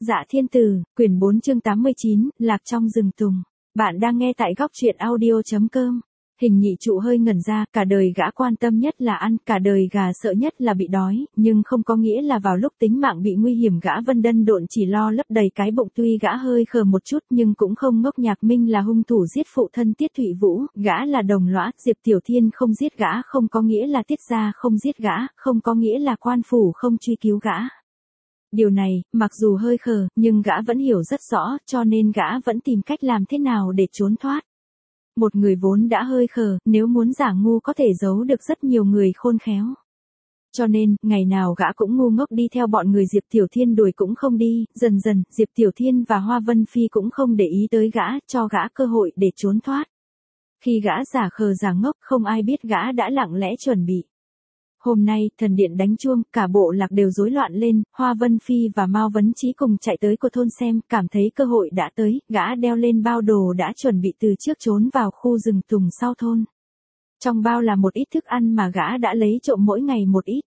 Dạ Thiên Tử, quyển 4 chương 89, Lạc trong rừng tùng. Bạn đang nghe tại góc truyện audio.com. Hình nhị trụ hơi ngẩn ra, cả đời gã quan tâm nhất là ăn, cả đời gà sợ nhất là bị đói, nhưng không có nghĩa là vào lúc tính mạng bị nguy hiểm gã vân đân độn chỉ lo lấp đầy cái bụng. Tuy gã hơi khờ một chút nhưng cũng không ngốc. Nhạc Minh là hung thủ giết phụ thân Tiết Thụy Vũ, gã là đồng lõa. Diệp Tiểu Thiên không giết gã không có nghĩa là Tiết gia không giết gã, không có nghĩa là quan phủ không truy cứu gã. Điều này, mặc dù hơi khờ, nhưng gã vẫn hiểu rất rõ, cho nên gã vẫn tìm cách làm thế nào để trốn thoát. Một người vốn đã hơi khờ, nếu muốn giả ngu có thể giấu được rất nhiều người khôn khéo. Cho nên, ngày nào gã cũng ngu ngốc đi theo bọn người Diệp Tiểu Thiên đuổi cũng không đi, dần dần, Diệp Tiểu Thiên và Hoa Vân Phi cũng không để ý tới gã, cho gã cơ hội để trốn thoát. Khi gã giả khờ giả ngốc, không ai biết gã đã lặng lẽ chuẩn bị. Hôm nay, thần điện đánh chuông, cả bộ lạc đều rối loạn lên, Hoa Vân Phi và Mao Vấn Chí cùng chạy tới của thôn xem, cảm thấy cơ hội đã tới, gã đeo lên bao đồ đã chuẩn bị từ trước trốn vào khu rừng tùng sau thôn. Trong bao là một ít thức ăn mà gã đã lấy trộm mỗi ngày một ít.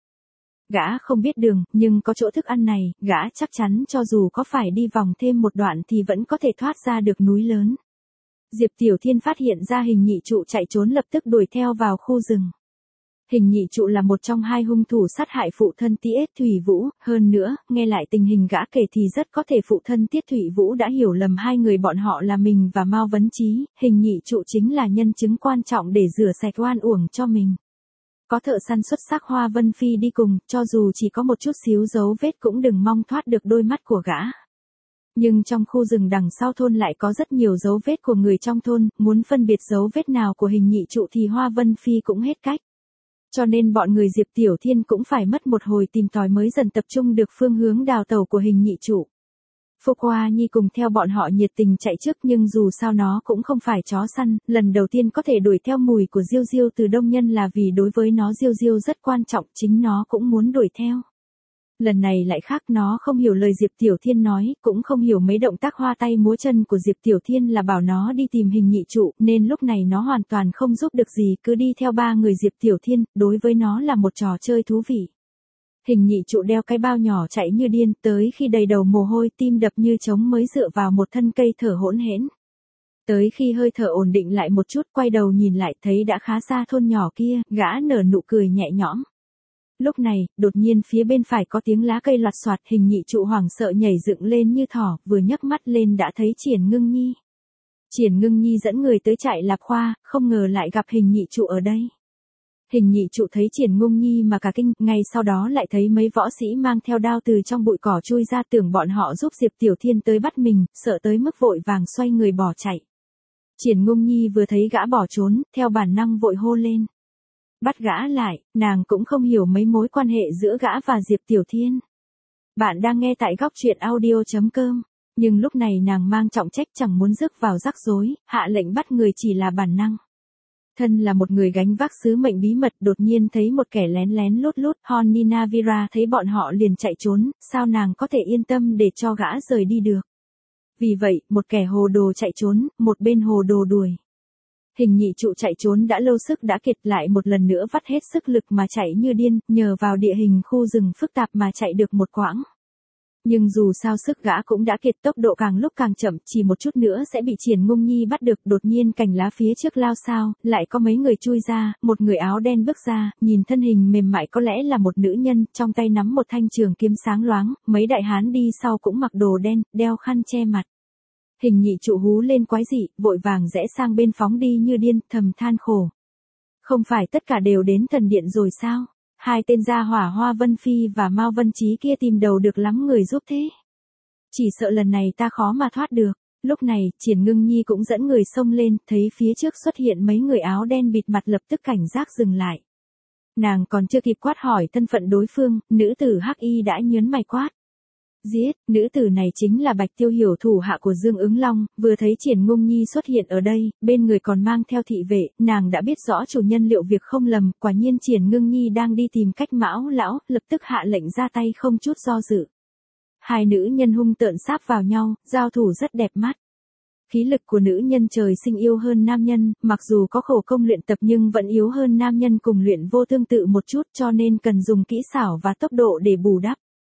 Gã không biết đường, nhưng có chỗ thức ăn này, gã chắc chắn cho dù có phải đi vòng thêm một đoạn thì vẫn có thể thoát ra được núi lớn. Diệp Tiểu Thiên phát hiện ra hình nhị trụ chạy trốn lập tức đuổi theo vào khu rừng. Hình nhị trụ là một trong hai hung thủ sát hại phụ thân Tiết Thụy Vũ, hơn nữa, nghe lại tình hình gã kể thì rất có thể phụ thân Tiết Thụy Vũ đã hiểu lầm hai người bọn họ là mình và Mao Vấn Chí, hình nhị trụ chính là nhân chứng quan trọng để rửa sạch oan uổng cho mình. Có thợ săn xuất sắc Hoa Vân Phi đi cùng, cho dù chỉ có một chút xíu dấu vết cũng đừng mong thoát được đôi mắt của gã. Nhưng trong khu rừng đằng sau thôn lại có rất nhiều dấu vết của người trong thôn, muốn phân biệt dấu vết nào của hình nhị trụ thì Hoa Vân Phi cũng hết cách. Cho nên bọn người Diệp Tiểu Thiên cũng phải mất một hồi tìm tòi mới dần tập trung được phương hướng đào tẩu của hình nhị trụ. Phúc Hoa Nhi cùng theo bọn họ nhiệt tình chạy trước nhưng dù sao nó cũng không phải chó săn, lần đầu tiên có thể đuổi theo mùi của Diêu Diêu từ Đông Nhân là vì đối với nó Diêu Diêu rất quan trọng, chính nó cũng muốn đuổi theo. Lần này lại khác, nó không hiểu lời Diệp Tiểu Thiên nói, cũng không hiểu mấy động tác hoa tay múa chân của Diệp Tiểu Thiên là bảo nó đi tìm hình nhị trụ, nên lúc này nó hoàn toàn không giúp được gì, cứ đi theo ba người Diệp Tiểu Thiên, đối với nó là một trò chơi thú vị. Hình nhị trụ đeo cái bao nhỏ chạy như điên, tới khi đầy đầu mồ hôi, tim đập như trống mới dựa vào một thân cây thở hỗn hển. Tới khi hơi thở ổn định lại một chút, quay đầu nhìn lại thấy đã khá xa thôn nhỏ kia, gã nở nụ cười nhẹ nhõm. Lúc này, đột nhiên phía bên phải có tiếng lá cây loạt xoạt, hình nhị trụ hoảng sợ nhảy dựng lên như thỏ, vừa nhấc mắt lên đã thấy Triển Ngưng Nhi. Triển Ngưng Nhi dẫn người tới trại Lạp Khoa, không ngờ lại gặp hình nhị trụ ở đây. Hình nhị trụ thấy Triển Ngưng Nhi mà cả kinh, ngay sau đó lại thấy mấy võ sĩ mang theo đao từ trong bụi cỏ chui ra, tưởng bọn họ giúp Diệp Tiểu Thiên tới bắt mình, sợ tới mức vội vàng xoay người bỏ chạy. Triển Ngưng Nhi vừa thấy gã bỏ trốn, theo bản năng vội hô lên. Bắt gã lại, nàng cũng không hiểu mấy mối quan hệ giữa gã và Diệp Tiểu Thiên. Bạn đang nghe tại góc truyện audio.com, nhưng lúc này nàng mang trọng trách chẳng muốn rước vào rắc rối, hạ lệnh bắt người chỉ là bản năng. Thân là một người gánh vác sứ mệnh bí mật, đột nhiên thấy một kẻ lén lén lút lút, Hon Ninavira thấy bọn họ liền chạy trốn, sao nàng có thể yên tâm để cho gã rời đi được. Vì vậy, một kẻ hồ đồ chạy trốn, một bên hồ đồ đuổi. Hình nhị trụ chạy trốn đã lâu sức đã kiệt, lại một lần nữa vắt hết sức lực mà chạy như điên, nhờ vào địa hình khu rừng phức tạp mà chạy được một quãng. Nhưng dù sao sức gã cũng đã kiệt, tốc độ càng lúc càng chậm, chỉ một chút nữa sẽ bị Triển Ngưng Nhi bắt được. Đột nhiên cành lá phía trước lao sao, lại có mấy người chui ra, một người áo đen bước ra, nhìn thân hình mềm mại có lẽ là một nữ nhân, trong tay nắm một thanh trường kiếm sáng loáng, mấy đại hán đi sau cũng mặc đồ đen, đeo khăn che mặt. Hình nhị trụ hú lên quái dị, vội vàng rẽ sang bên phóng đi như điên, thầm than khổ. Không phải tất cả đều đến thần điện rồi sao? Hai tên gia hỏa Hoa Vân Phi và Mao Vân Chí kia tìm đầu được lắm người giúp thế. Chỉ sợ lần này ta khó mà thoát được. Lúc này, Triển Ngưng Nhi cũng dẫn người xông lên, thấy phía trước xuất hiện mấy người áo đen bịt mặt lập tức cảnh giác dừng lại. Nàng còn chưa kịp quát hỏi thân phận đối phương, nữ tử Hắc Y đã nhớn mày quát. Giết, nữ tử này chính là Bạch Tiêu Hiểu, thủ hạ của Dương Ứng Long, vừa thấy Triển Ngưng Nhi xuất hiện ở đây, bên người còn mang theo thị vệ, nàng đã biết rõ chủ nhân liệu việc không lầm, quả nhiên Triển Ngưng Nhi đang đi tìm cách Mão lão, lập tức hạ lệnh ra tay không chút do dự. Hai nữ nhân hung tợn sáp vào nhau, giao thủ rất đẹp mắt. Khí lực của nữ nhân trời sinh yếu hơn nam nhân, mặc dù có khổ công luyện tập nhưng vẫn yếu hơn nam nhân cùng luyện vô tương tự một chút, cho nên cần dùng kỹ xảo và tốc độ để bù đắp.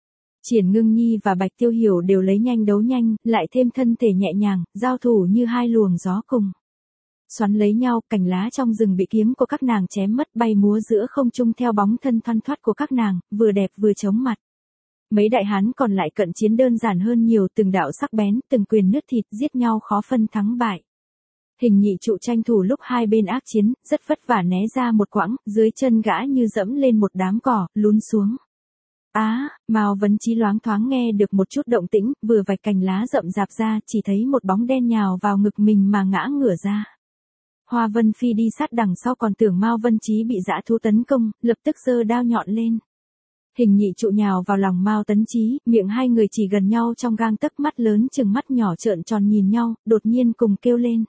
Triển Ngưng Nhi và Bạch Tiêu Hiểu đều lấy nhanh đấu nhanh, lại thêm thân thể nhẹ nhàng, giao thủ như hai luồng gió cùng. Xoắn lấy nhau, cành lá trong rừng bị kiếm của các nàng chém mất bay múa giữa không trung theo bóng thân thoăn thoắt của các nàng, vừa đẹp vừa chóng mặt. Mấy đại hán còn lại cận chiến đơn giản hơn nhiều, từng đạo sắc bén, từng quyền nứt thịt, giết nhau khó phân thắng bại. Hình nhị trụ tranh thủ lúc hai bên ác chiến, rất vất vả né ra một quãng, dưới chân gã như dẫm lên một đám cỏ, lún xuống. Mao Vấn Chí loáng thoáng nghe được một chút động tĩnh, vừa vạch cành lá rậm rạp ra, chỉ thấy một bóng đen nhào vào ngực mình mà ngã ngửa ra. Hoa Vân Phi đi sát đằng sau còn tưởng Mao Vân Chí bị dã thú tấn công, lập tức giơ đao nhọn lên. Hình nhị trụ nhào vào lòng Mao Tấn Chí, miệng hai người chỉ gần nhau trong gang tấc, mắt lớn chừng mắt nhỏ trợn tròn nhìn nhau, đột nhiên cùng kêu lên.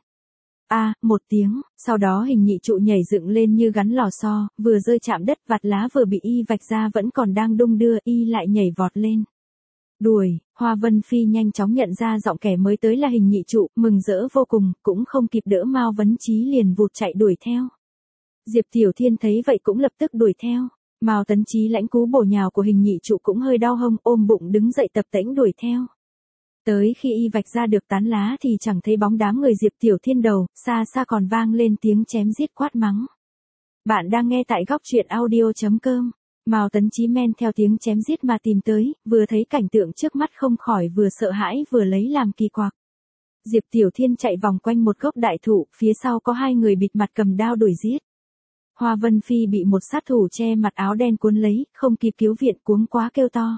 Một tiếng, sau đó hình nhị trụ nhảy dựng lên như gắn lò xo, vừa rơi chạm đất, vạt lá vừa bị y vạch ra vẫn còn đang đung đưa, y lại nhảy vọt lên. Đuổi, Hoa Vân Phi nhanh chóng nhận ra giọng kẻ mới tới là hình nhị trụ, mừng rỡ vô cùng, cũng không kịp đỡ Mao Vấn Chí liền vụt chạy đuổi theo. Diệp Tiểu Thiên thấy vậy cũng lập tức đuổi theo. Mao Tấn Chí lãnh cú bổ nhào của hình nhị trụ cũng hơi đau hông, ôm bụng đứng dậy tập tễnh đuổi theo. Tới khi y vạch ra được tán lá thì chẳng thấy bóng đám người Diệp Tiểu Thiên đâu, xa xa còn vang lên tiếng chém giết quát mắng. Bạn đang nghe tại góc truyện audio.com. Mao Tấn Chí men theo tiếng chém giết mà tìm tới, vừa thấy cảnh tượng trước mắt không khỏi vừa sợ hãi vừa lấy làm kỳ quặc. Diệp Tiểu Thiên chạy vòng quanh một gốc đại thụ, phía sau có hai người bịt mặt cầm đao đuổi giết. Hoa Vân Phi bị một sát thủ che mặt áo đen cuốn lấy, không kịp cứu viện, cuống quá kêu to.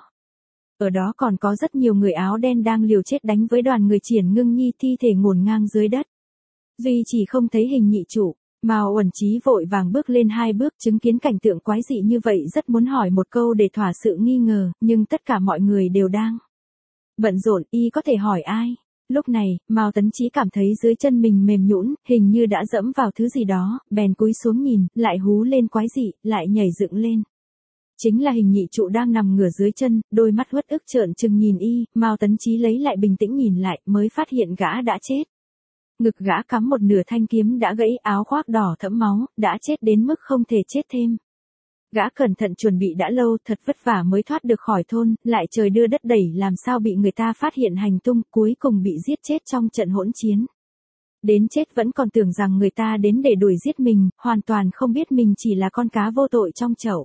Ở đó còn có rất nhiều người áo đen đang liều chết đánh với đoàn người Triển Ngưng Nhi, thi thể ngổn ngang dưới đất. Duy chỉ không thấy hình nhị trụ. Mao Uẩn Chí vội vàng bước lên hai bước, chứng kiến cảnh tượng quái dị như vậy rất muốn hỏi một câu để thỏa sự nghi ngờ, nhưng tất cả mọi người đều đang bận rộn, y có thể hỏi ai. Lúc này, Mao Tấn Chí cảm thấy dưới chân mình mềm nhũn, hình như đã dẫm vào thứ gì đó, bèn cúi xuống nhìn, lại hú lên quái dị, lại nhảy dựng lên. Chính là hình nhị trụ đang nằm ngửa dưới chân, đôi mắt uất ức trợn trừng nhìn y, Mao Tấn Chí lấy lại bình tĩnh nhìn lại, mới phát hiện gã đã chết. Ngực gã cắm một nửa thanh kiếm đã gãy, áo khoác đỏ thẫm máu, đã chết đến mức không thể chết thêm. Gã cẩn thận chuẩn bị đã lâu, thật vất vả mới thoát được khỏi thôn, lại trời đưa đất đẩy làm sao bị người ta phát hiện hành tung, cuối cùng bị giết chết trong trận hỗn chiến. Đến chết vẫn còn tưởng rằng người ta đến để đuổi giết mình, hoàn toàn không biết mình chỉ là con cá vô tội trong chậu.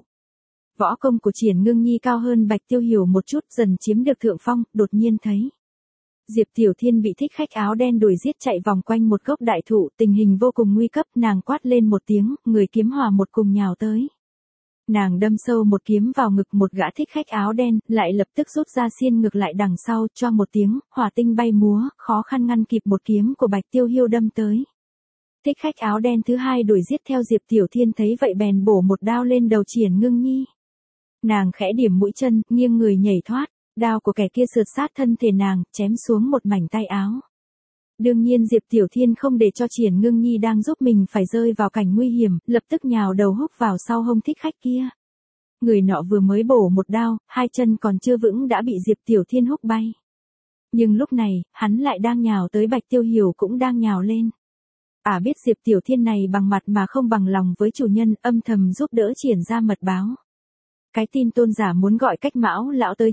Võ công của Triển Ngưng Nhi cao hơn Bạch Tiêu Hiểu một chút, dần chiếm được thượng phong, đột nhiên thấy Diệp Tiểu Thiên bị thích khách áo đen đuổi giết chạy vòng quanh một gốc đại thụ, tình hình vô cùng nguy cấp, nàng quát lên một tiếng, người kiếm hòa một cùng nhào tới. Nàng đâm sâu một kiếm vào ngực một gã thích khách áo đen, lại lập tức rút ra xiên ngược lại đằng sau, cho một tiếng, hỏa tinh bay múa, khó khăn ngăn kịp một kiếm của Bạch Tiêu Hiêu đâm tới. Thích khách áo đen thứ hai đuổi giết theo Diệp Tiểu Thiên thấy vậy bèn bổ một đao lên đầu Triển Ngưng Nhi. Nàng khẽ điểm mũi chân, nghiêng người nhảy thoát. Đao của kẻ kia sượt sát thân thể nàng, chém xuống một mảnh tay áo. Đương nhiên Diệp Tiểu Thiên không để cho Triển Ngưng Nhi đang giúp mình phải rơi vào cảnh nguy hiểm, lập tức nhào đầu húc vào sau hông thích khách kia. Người nọ vừa mới bổ một đao, hai chân còn chưa vững đã bị Diệp Tiểu Thiên húc bay. Nhưng lúc này, hắn lại đang nhào tới, Bạch Tiêu Hiểu cũng đang nhào lên. Biết Diệp Tiểu Thiên này bằng mặt mà không bằng lòng với chủ nhân, âm thầm giúp đỡ Triển ra mật báo. Cái tin tôn giả muốn gọi Cách Mão lão tới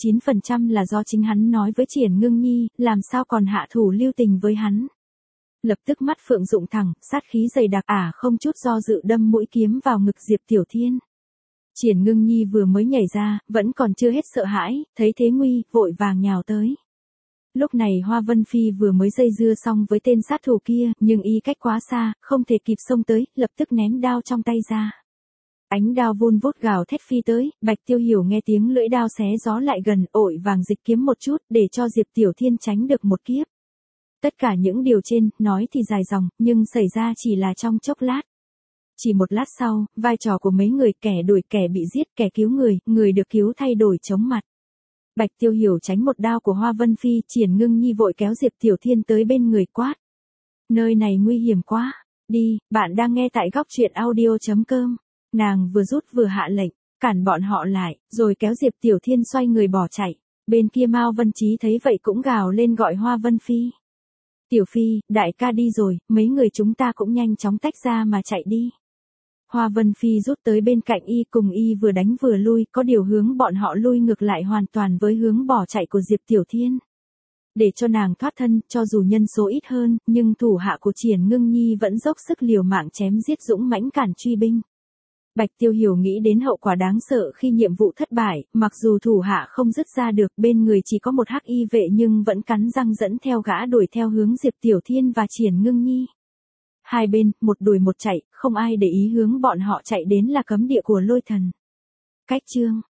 99% là do chính hắn nói với Triển Ngưng Nhi, làm sao còn hạ thủ lưu tình với hắn. Lập tức mắt phượng rụng thẳng, sát khí dày đặc, không chút do dự đâm mũi kiếm vào ngực Diệp Tiểu Thiên. Triển Ngưng Nhi vừa mới nhảy ra, vẫn còn chưa hết sợ hãi, thấy thế nguy, vội vàng nhào tới. Lúc này Hoa Vân Phi vừa mới dây dưa xong với tên sát thủ kia, nhưng y cách quá xa, không thể kịp xông tới, lập tức ném đao trong tay ra. Ánh đao vun vút gào thét phi tới, Bạch Tiêu Hiểu nghe tiếng lưỡi đao xé gió lại gần, ội vàng dịch kiếm một chút, để cho Diệp Tiểu Thiên tránh được một kiếp. Tất cả những điều trên, nói thì dài dòng, nhưng xảy ra chỉ là trong chốc lát. Chỉ một lát sau, vai trò của mấy người, kẻ đuổi kẻ bị giết, kẻ cứu người được cứu thay đổi chống mặt. Bạch Tiêu Hiểu tránh một đao của Hoa Vân Phi, Triển Ngưng Nhi vội kéo Diệp Tiểu Thiên tới bên người quát. Nơi này nguy hiểm quá, đi, bạn đang nghe tại góc truyện audio.com. Nàng vừa rút vừa hạ lệnh, cản bọn họ lại, rồi kéo Diệp Tiểu Thiên xoay người bỏ chạy. Bên kia Mao Vân Chí thấy vậy cũng gào lên gọi Hoa Vân Phi. Tiểu Phi, đại ca đi rồi, mấy người chúng ta cũng nhanh chóng tách ra mà chạy đi. Hoa Vân Phi rút tới bên cạnh y cùng y vừa đánh vừa lui, có điều hướng bọn họ lui ngược lại hoàn toàn với hướng bỏ chạy của Diệp Tiểu Thiên. Để cho nàng thoát thân, cho dù nhân số ít hơn, nhưng thủ hạ của Triển Ngưng Nhi vẫn dốc sức liều mạng chém giết dũng mãnh cản truy binh. Bạch Tiêu Hiểu nghĩ đến hậu quả đáng sợ khi nhiệm vụ thất bại, mặc dù thủ hạ không dứt ra được, bên người chỉ có một hắc y vệ nhưng vẫn cắn răng dẫn theo gã đuổi theo hướng Diệp Tiểu Thiên và Triển Ngưng Nhi. Hai bên, một đuổi một chạy, không ai để ý hướng bọn họ chạy đến là cấm địa của Lôi Thần. Cách chương